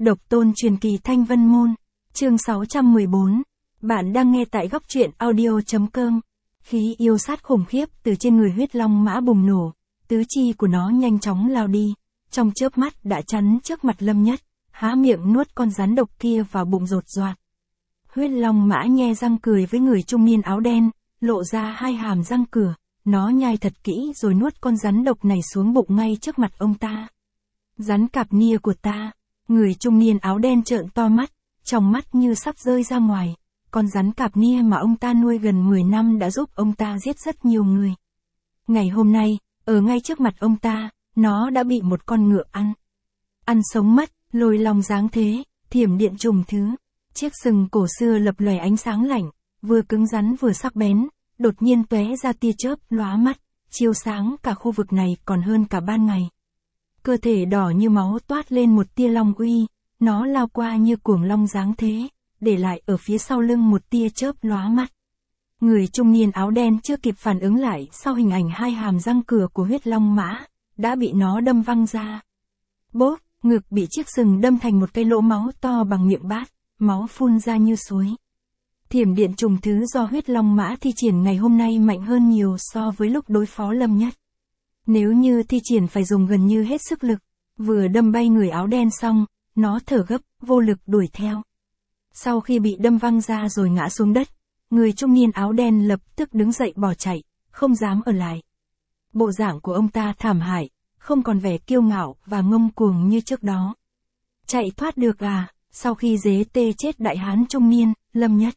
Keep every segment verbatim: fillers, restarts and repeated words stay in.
Độc tôn truyền kỳ Thanh Vân Môn, chương sáu trăm mười bốn. Bạn đang nghe tại góc truyện audio.com. Khí yêu sát khủng khiếp từ trên người huyết long mã bùng nổ, tứ chi của nó nhanh chóng lao đi, trong chớp mắt đã chắn trước mặt Lâm Nhất, há miệng nuốt con rắn độc kia vào bụng rột roạt. Huyết long mã nhe răng cười với người trung niên áo đen, lộ ra hai hàm răng cửa, nó nhai thật kỹ rồi nuốt con rắn độc này xuống bụng ngay trước mặt ông ta. Rắn cạp nia của ta. Người trung niên áo đen trợn to mắt, trong mắt như sắp rơi ra ngoài. Con rắn cạp nia mà ông ta nuôi gần mười năm đã giúp ông ta giết rất nhiều người. Ngày hôm nay, ở ngay trước mặt ông ta, nó đã bị một con ngựa ăn. Ăn sống mất, lôi long dáng thế, thiểm điện trùng thứ. Chiếc sừng cổ xưa lập lòe ánh sáng lạnh, vừa cứng rắn vừa sắc bén, đột nhiên tóe ra tia chớp lóa mắt, chiếu sáng cả khu vực này còn hơn cả ban ngày. Cơ thể đỏ như máu toát lên một tia long uy, nó lao qua như cuồng long dáng thế, để lại ở phía sau lưng một tia chớp lóa mắt. Người trung niên áo đen chưa kịp phản ứng lại sau hình ảnh hai hàm răng cửa của huyết long mã, đã bị nó đâm văng ra. Bốp, ngực bị chiếc sừng đâm thành một cái lỗ máu to bằng miệng bát, máu phun ra như suối. Thiểm điện trùng thứ do huyết long mã thi triển ngày hôm nay mạnh hơn nhiều so với lúc đối phó Lâm Nhất. Nếu như thi triển phải dùng gần như hết sức lực, vừa đâm bay người áo đen xong, nó thở gấp, vô lực đuổi theo. Sau khi bị đâm văng ra rồi ngã xuống đất, người trung niên áo đen lập tức đứng dậy bỏ chạy, không dám ở lại. Bộ dạng của ông ta thảm hại, không còn vẻ kiêu ngạo và ngông cuồng như trước đó. Chạy thoát được à, sau khi dế tê chết đại hán trung niên, Lâm Nhất.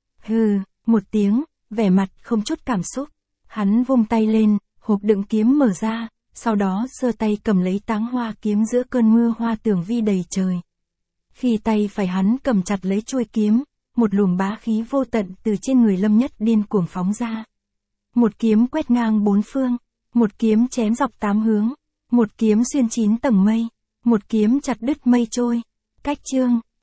Hừ, một tiếng, vẻ mặt không chút cảm xúc, hắn vung tay lên. Hộp đựng kiếm mở ra, sau đó giơ tay cầm lấy táng hoa kiếm giữa cơn mưa hoa tường vi đầy trời. Khi tay phải hắn cầm chặt lấy chuôi kiếm, một luồng bá khí vô tận từ trên người Lâm Nhất điên cuồng phóng ra. Một kiếm quét ngang bốn phương, một kiếm chém dọc tám hướng, một kiếm xuyên chín tầng mây, một kiếm chặt đứt mây trôi. Cách chương,